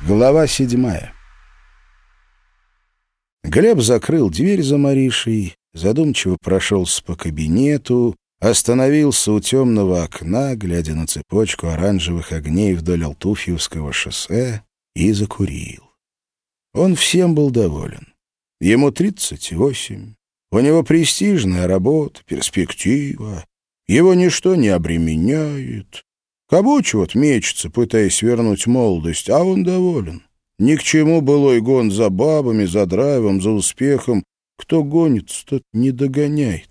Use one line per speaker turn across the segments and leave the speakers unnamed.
Глава 7. Глеб закрыл дверь за Маришей, задумчиво прошелся по кабинету, остановился у темного окна, глядя на цепочку оранжевых огней вдоль Алтуфьевского шоссе, и закурил. Он всем был доволен. Ему 38, у него престижная работа, перспектива, его ничто не обременяет. Кабуч вот мечется, пытаясь вернуть молодость, а он доволен. Ни к чему былой гон за бабами, за драйвом, за успехом. Кто гонится, тот не догоняет.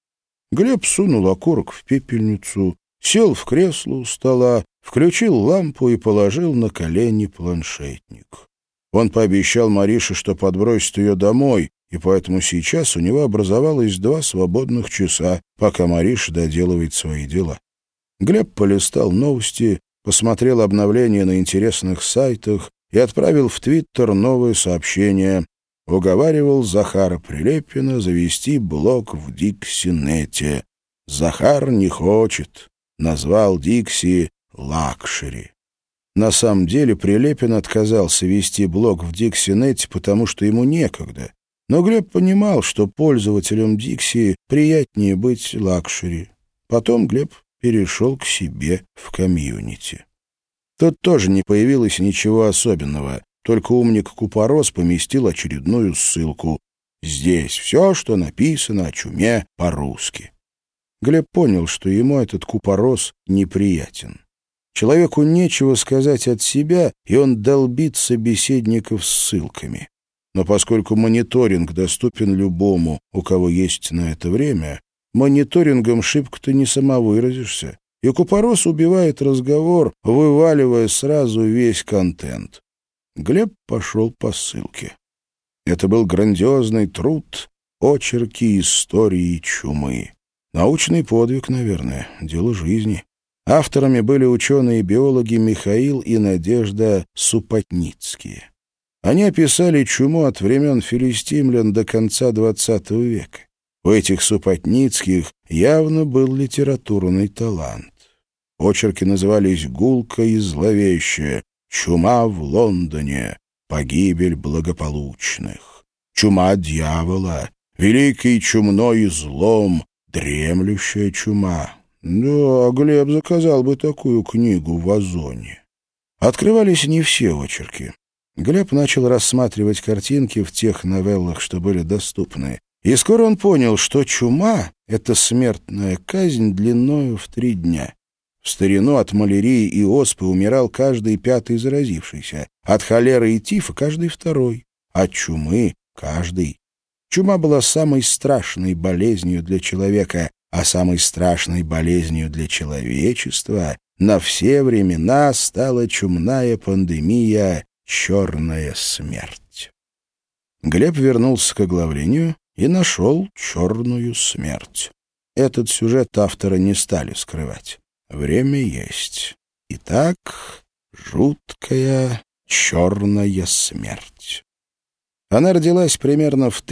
Глеб сунул окурок в пепельницу, сел в кресло у стола, включил лампу и положил на колени планшетник. Он пообещал Марише, что подбросит ее домой, и поэтому сейчас у него образовалось 2 свободных часа, пока Мариша доделывает свои дела. Глеб полистал новости, посмотрел обновления на интересных сайтах и отправил в Твиттер новое сообщение. Уговаривал Захара Прилепина завести блог в Дикси-нете. Захар не хочет. Назвал Дикси «Лакшери». На самом деле Прилепин отказался вести блог в Дикси-нете, потому что ему некогда. Но Глеб понимал, что пользователям Дикси приятнее быть лакшери. Потом Глеб перешел к себе в комьюнити. Тут тоже не появилось ничего особенного, только умник Купорос поместил очередную ссылку. Здесь все, что написано о чуме по-русски. Глеб понял, что ему этот Купорос неприятен. Человеку нечего сказать от себя, и он долбит собеседников ссылками. Но поскольку мониторинг доступен любому, у кого есть на это время, мониторингом шибко-то не самовыразишься, и Купорос убивает разговор, вываливая сразу весь контент. Глеб пошел по ссылке. Это был грандиозный труд «Очерки истории чумы». Научный подвиг, наверное, дело жизни. Авторами были ученые-биологи Михаил и Надежда Супотницкие. Они описали чуму от времен филистимлян до конца XX века. У этих Супотницких явно был литературный талант. Очерки назывались «Гулко и зловеще», «Чума в Лондоне», «Погибель благополучных», «Чума дьявола», «Великий чумной излом», «Дремлющая чума». Да, Глеб заказал бы такую книгу в Озоне. Открывались не все очерки. Глеб начал рассматривать картинки в тех новеллах, что были доступны. И скоро он понял, что чума — это смертная казнь длиною в 3 дня. В старину от малярии и оспы умирал каждый 5-й заразившийся, от холеры и тифа — каждый 2-й, от чумы — каждый. Чума была самой страшной болезнью для человека, а самой страшной болезнью для человечества на все времена стала чумная пандемия «Черная смерть». Глеб вернулся к оглавлению и нашел «Черную смерть». Этот сюжет автора не стали скрывать. Время есть. Итак, жуткая черная смерть. Она родилась примерно в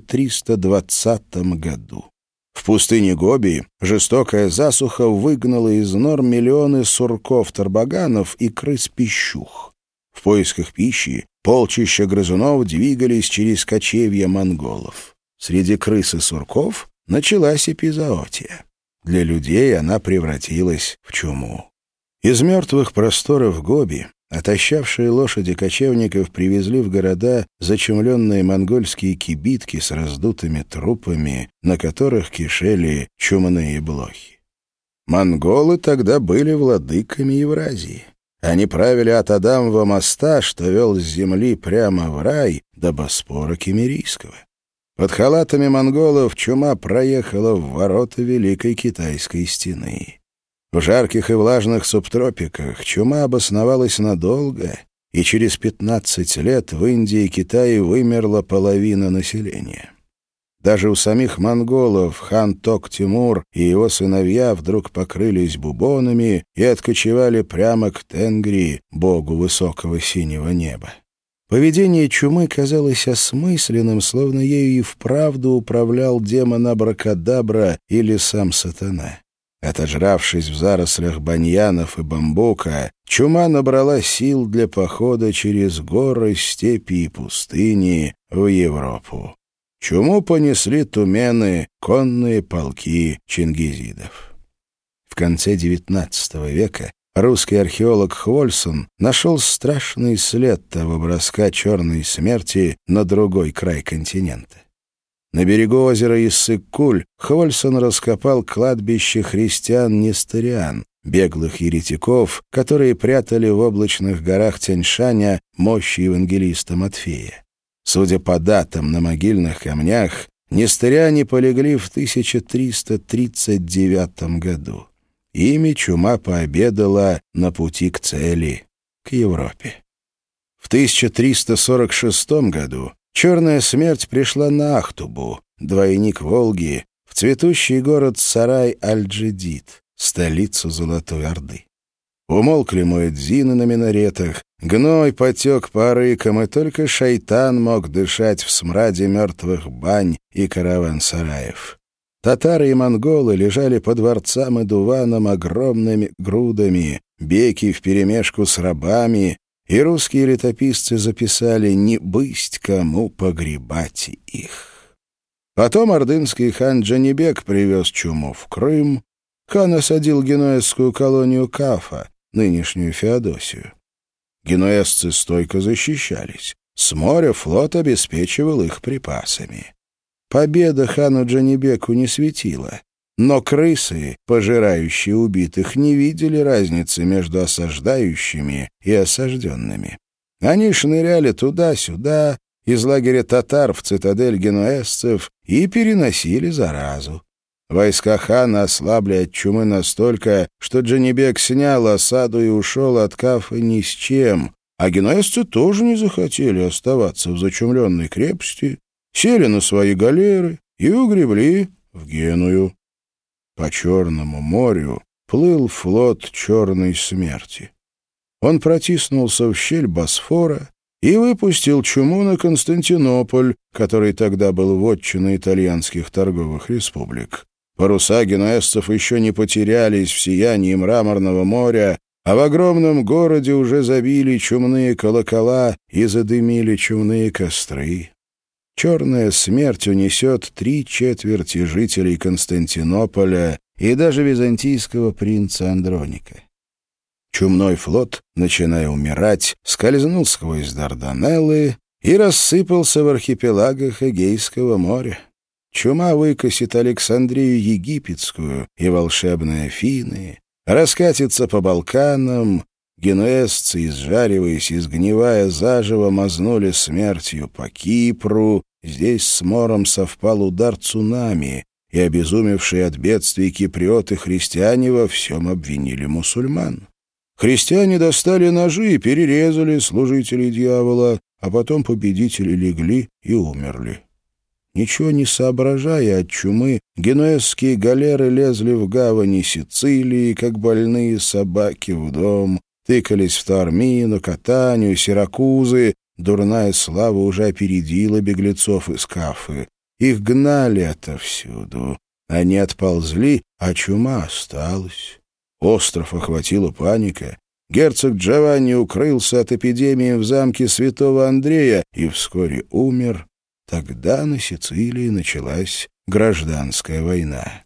1320 году. В пустыне Гоби жестокая засуха выгнала из нор миллионы сурков-тарбаганов и крыс-пищух. В поисках пищи полчища грызунов двигались через кочевья монголов. Среди крыс и сурков началась эпизоотия. Для людей она превратилась в чуму. Из мертвых просторов Гоби отощавшие лошади кочевников привезли в города зачумленные монгольские кибитки с раздутыми трупами, на которых кишели чумные блохи. Монголы тогда были владыками Евразии. Они правили от Адамова моста, что вел с земли прямо в рай, до Боспора Киммерийского. Под халатами монголов чума проехала в ворота Великой Китайской стены. В жарких и влажных субтропиках чума обосновалась надолго, и через 15 лет в Индии и Китае вымерла половина населения. Даже у самих монголов хан Ток-Тимур и его сыновья вдруг покрылись бубонами и откочевали прямо к Тенгри, богу высокого синего неба. Поведение чумы казалось осмысленным, словно ею и вправду управлял демон Абракадабра или сам сатана. Отожравшись в зарослях баньянов и бамбука, чума набрала сил для похода через горы, степи и пустыни в Европу. Чуму понесли тумены, конные полки чингизидов. В конце XIX века русский археолог Хвольсон нашел страшный след того броска черной смерти на другой край континента. На берегу озера Иссык-Куль Хвольсон раскопал кладбище христиан-нестыриан, беглых еретиков, которые прятали в облачных горах Тянь-Шаня мощи евангелиста Матфея. Судя по датам на могильных камнях, нестыряне полегли в 1339 году. Ими чума пообедала на пути к цели, к Европе. В 1346 году черная смерть пришла на Ахтубу, двойник Волги, в цветущий город Сарай-аль-Джадид, столицу Золотой Орды. Умолкли муэдзины на минаретах, гной потек по арыкам, и только шайтан мог дышать в смраде мертвых бань и караван-сараев. Татары и монголы лежали по дворцам и дуванам огромными грудами, беки вперемешку с рабами, и русские летописцы записали «не бысть кому погребать их». Потом ордынский хан Джанибек привез чуму в Крым, хан осадил генуэзскую колонию Кафа, нынешнюю Феодосию. Генуэзцы стойко защищались, с моря флот обеспечивал их припасами. Победа хану Джанибеку не светила, но крысы, пожирающие убитых, не видели разницы между осаждающими и осажденными. Они шныряли туда-сюда, из лагеря татар в цитадель генуэзцев, и переносили заразу. Войска хана ослабли от чумы настолько, что Джанибек снял осаду и ушел от Кафа ни с чем, а генуэзцы тоже не захотели оставаться в зачумленной крепости, сели на свои галеры и угребли в Геную. По Черному морю плыл флот черной смерти. Он протиснулся в щель Босфора и выпустил чуму на Константинополь, который тогда был вотчиной итальянских торговых республик. Паруса генуэзцев еще не потерялись в сиянии Мраморного моря, а в огромном городе уже забили чумные колокола и задымили чумные костры. Черная смерть унесет 3/4 жителей Константинополя и даже византийского принца Андроника. Чумной флот, начиная умирать, скользнул сквозь Дарданеллы и рассыпался в архипелагах Эгейского моря. Чума выкосит Александрию Египетскую и волшебные Афины, раскатится по Балканам. Генуэзцы, изжариваясь и сгнивая заживо, мазнули смертью по Кипру. Здесь с мором совпал удар цунами, и обезумевшие от бедствий киприоты-христиане во всем обвинили мусульман. Христиане достали ножи и перерезали служителей дьявола, а потом победители легли и умерли. Ничего не соображая от чумы, генуэзские галеры лезли в гавани Сицилии, как больные собаки в дом, тыкались в Таормину, Катанию, Сиракузы. Дурная слава уже опередила беглецов из Кафы. Их гнали отовсюду. Они отползли, а чума осталась. Остров охватила паника. Герцог Джованни укрылся от эпидемии в замке святого Андрея и вскоре умер. Тогда на Сицилии началась гражданская война.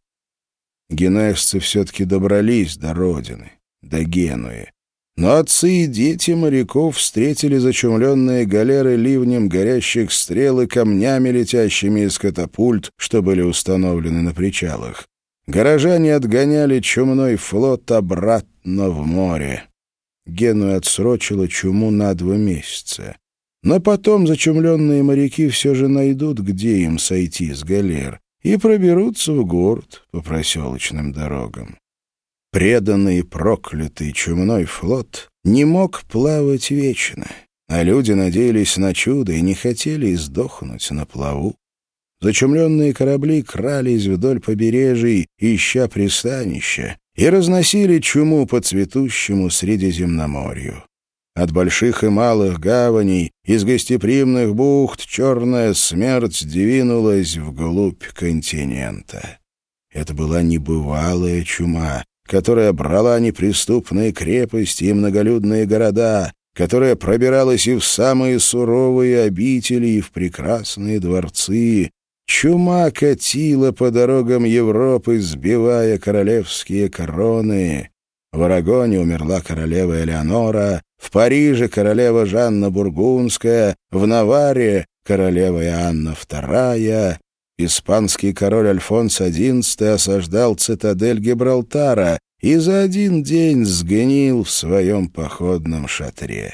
Генуэзцы все-таки добрались до родины, до Генуи. Но отцы и дети моряков встретили зачумленные галеры ливнем горящих стрел и камнями, летящими из катапульт, что были установлены на причалах. Горожане отгоняли чумной флот обратно в море. Геную отсрочила чуму на 2 месяца. Но потом зачумленные моряки все же найдут, где им сойти с галер, и проберутся в город по проселочным дорогам. Преданный и проклятый чумной флот не мог плавать вечно, а люди надеялись на чудо и не хотели сдохнуть на плаву. Зачумленные корабли крались вдоль побережий, ища пристанища, и разносили чуму по цветущему Средиземноморью. От больших и малых гаваней, из гостеприимных бухт черная смерть двинулась вглубь континента. Это была небывалая чума, которая брала неприступные крепости и многолюдные города, которая пробиралась и в самые суровые обители, и в прекрасные дворцы. Чума катила по дорогам Европы, сбивая королевские короны. В Арагоне умерла королева Элеонора, в Париже королева Жанна Бургундская, в Наварре королева Иоанна II. Испанский король Альфонс XI осаждал цитадель Гибралтара и за один день сгнил в своем походном шатре.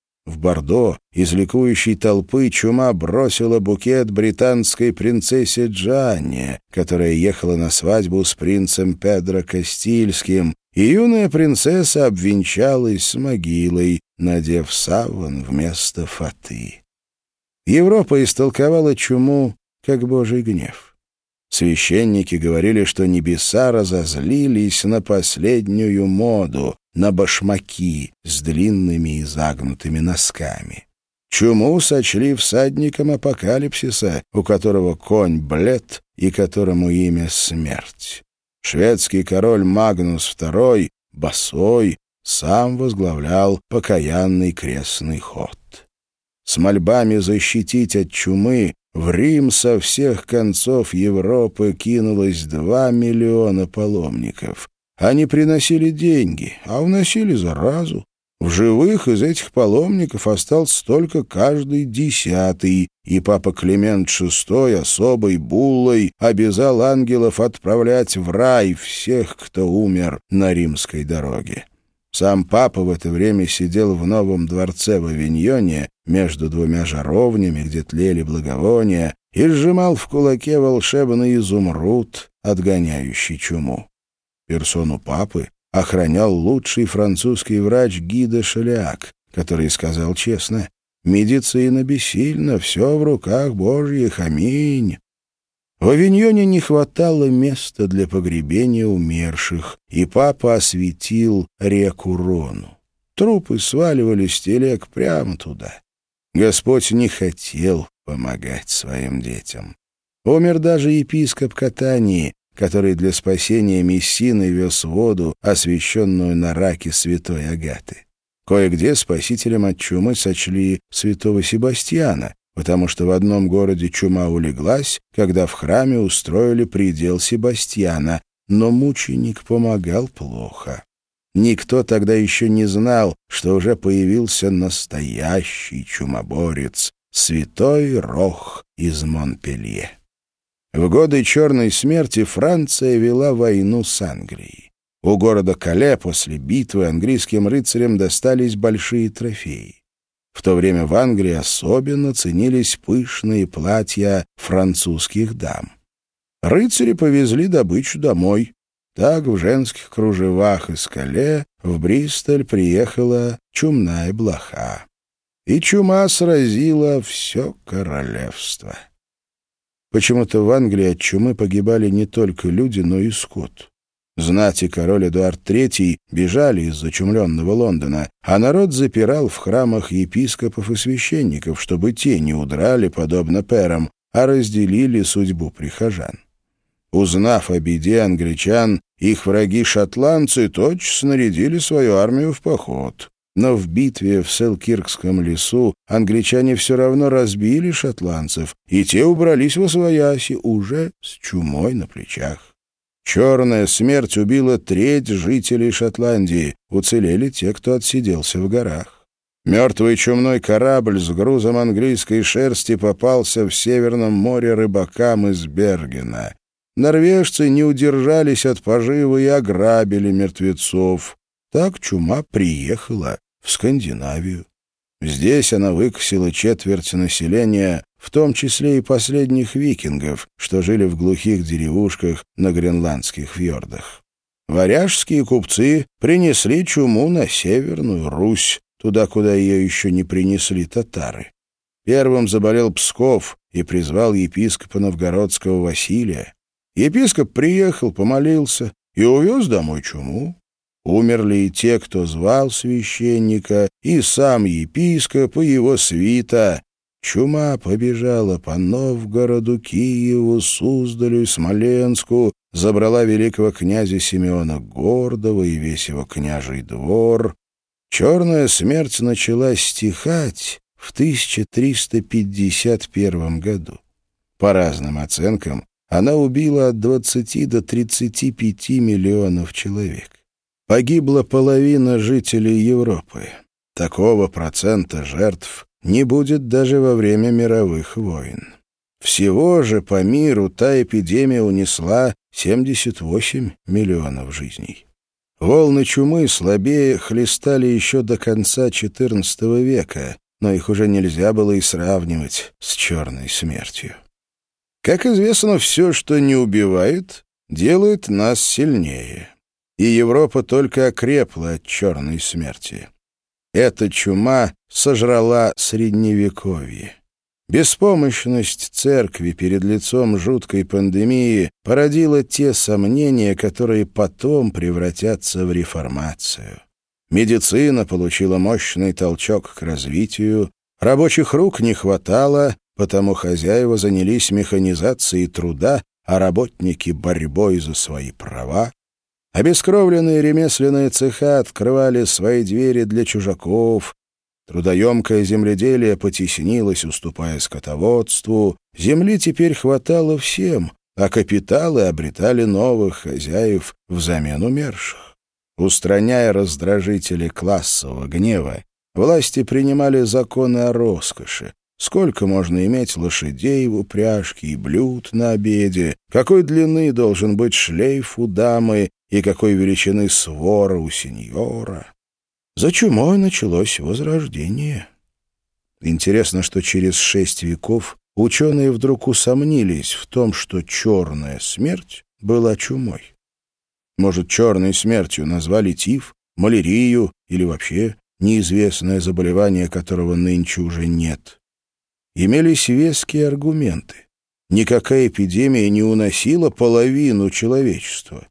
В Бордо из ликующей толпы чума бросила букет британской принцессе Джанне, которая ехала на свадьбу с принцем Педро Кастильским, и юная принцесса обвенчалась с могилой, надев саван вместо фаты. Европа истолковала чуму как Божий гнев. Священники говорили, что небеса разозлились на последнюю моду, на башмаки с длинными и загнутыми носками. Чуму сочли всадником апокалипсиса, у которого конь блед и которому имя смерть. Шведский король Магнус II, босой, сам возглавлял покаянный крестный ход. С мольбами защитить от чумы в Рим со всех концов Европы кинулось 2 миллиона паломников. Они приносили деньги, а уносили заразу. В живых из этих паломников остался только каждый 10-й, и папа Климент VI особой буллой обязал ангелов отправлять в рай всех, кто умер на римской дороге. Сам папа в это время сидел в новом дворце в Авиньоне между 2 жаровнями, где тлели благовония, и сжимал в кулаке волшебный изумруд, отгоняющий чуму. Персону папы охранял лучший французский врач Ги де Шелиак, который сказал честно: «Медицина бессильна, все в руках Божьих, аминь». В Авиньоне не хватало места для погребения умерших, и папа осветил реку Рону. Трупы сваливались с телег прямо туда. Господь не хотел помогать своим детям. Умер даже епископ Катании, который для спасения Мессины вез воду, освященную на раке святой Агаты. Кое-где спасителем от чумы сочли святого Себастьяна, потому что в одном городе чума улеглась, когда в храме устроили предел Себастьяна, но мученик помогал плохо. Никто тогда еще не знал, что уже появился настоящий чумоборец, святой Рох из Монпелье. В годы Черной смерти Франция вела войну с Англией. У города Кале после битвы английским рыцарям достались большие трофеи. В то время в Англии особенно ценились пышные платья французских дам. Рыцари повезли добычу домой. Так в женских кружевах из Кале в Бристоль приехала чумная блоха. И чума сразила все королевство. Почему-то в Англии от чумы погибали не только люди, но и скот. Знать и король Эдуард III бежали из зачумленного Лондона, а народ запирал в храмах епископов и священников, чтобы те не удрали, подобно перам, а разделили судьбу прихожан. Узнав о беде англичан, их враги-шотландцы тотчас снарядили свою армию в поход. Но в битве в Селкиркском лесу англичане все равно разбили шотландцев, и те убрались восвояси уже с чумой на плечах. Черная смерть убила треть жителей Шотландии, уцелели те, кто отсиделся в горах. Мертвый чумной корабль с грузом английской шерсти попался в Северном море рыбакам из Бергена. Норвежцы не удержались от поживы и ограбили мертвецов. Так чума приехала в Скандинавию. Здесь она выкосила четверть населения, в том числе и последних викингов, что жили в глухих деревушках на гренландских фьордах. Варяжские купцы принесли чуму на Северную Русь, туда, куда ее еще не принесли татары. Первым заболел Псков и призвал епископа новгородского Василия. Епископ приехал, помолился и увез домой чуму. Умерли и те, кто звал священника, и сам епископ, и его свита. Чума побежала по Новгороду, Киеву, Суздалю и Смоленску, забрала великого князя Симеона Гордого и весь его княжий двор. Черная смерть начала стихать в 1351 году. По разным оценкам, она убила от 20 до 35 миллионов человек. Погибла половина жителей Европы. Такого процента жертв не будет даже во время мировых войн. Всего же по миру та эпидемия унесла 78 миллионов жизней. Волны чумы слабее хлестали еще до конца XIV века, но их уже нельзя было и сравнивать с черной смертью. Как известно, все, что не убивает, делает нас сильнее. И Европа только окрепла от черной смерти. Эта чума сожрала Средневековье. Беспомощность церкви перед лицом жуткой пандемии породила те сомнения, которые потом превратятся в реформацию. Медицина получила мощный толчок к развитию, рабочих рук не хватало, потому хозяева занялись механизацией труда, а работники — борьбой за свои права. Обескровленные ремесленные цеха открывали свои двери для чужаков. Трудоемкое земледелие потеснилось, уступая скотоводству. Земли теперь хватало всем, а капиталы обретали новых хозяев взамен умерших. Устраняя раздражители классового гнева, власти принимали законы о роскоши. Сколько можно иметь лошадей в упряжке и блюд на обеде, какой длины должен быть шлейф у дамы и какой величины свора у сеньора. За чумой началось возрождение. Интересно, что через 6 веков ученые вдруг усомнились в том, что черная смерть была чумой. Может, черной смертью назвали тиф, малярию или вообще неизвестное заболевание, которого нынче уже нет. Имелись веские аргументы. Никакая эпидемия не уносила половину человечества.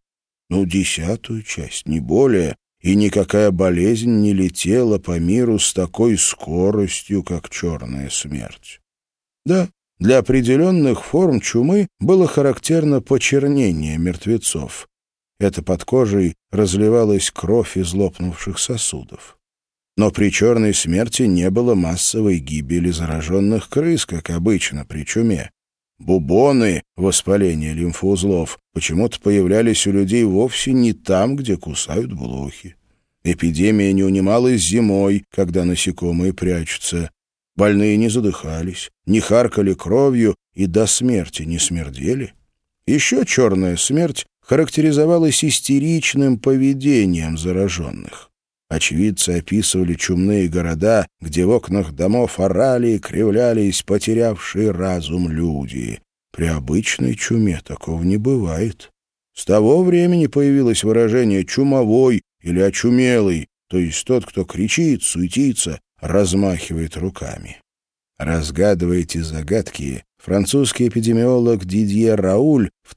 10-ую часть, не более, и никакая болезнь не летела по миру с такой скоростью, как черная смерть. Да, для определенных форм чумы было характерно почернение мертвецов. Это под кожей разливалась кровь из лопнувших сосудов. Но при черной смерти не было массовой гибели зараженных крыс, как обычно при чуме. Бубоны, воспаление лимфоузлов, почему-то появлялись у людей вовсе не там, где кусают блохи. Эпидемия не унималась зимой, когда насекомые прячутся. Больные не задыхались, не харкали кровью и до смерти не смердели. Еще черная смерть характеризовалась истеричным поведением зараженных. Очевидцы описывали чумные города, где в окнах домов орали и кривлялись потерявшие разум люди. При обычной чуме такого не бывает. С того времени появилось выражение «чумовой» или «очумелый», то есть тот, кто кричит, суетится, размахивает руками. Разгадывая эти загадки, французский эпидемиолог Дидье Рауль в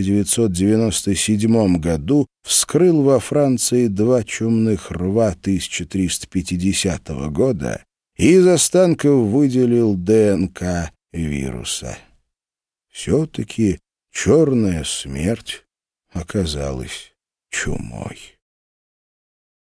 1997 году вскрыл во Франции 2 чумных рва 1350 года и из останков выделил ДНК вируса. Все-таки черная смерть оказалась чумой.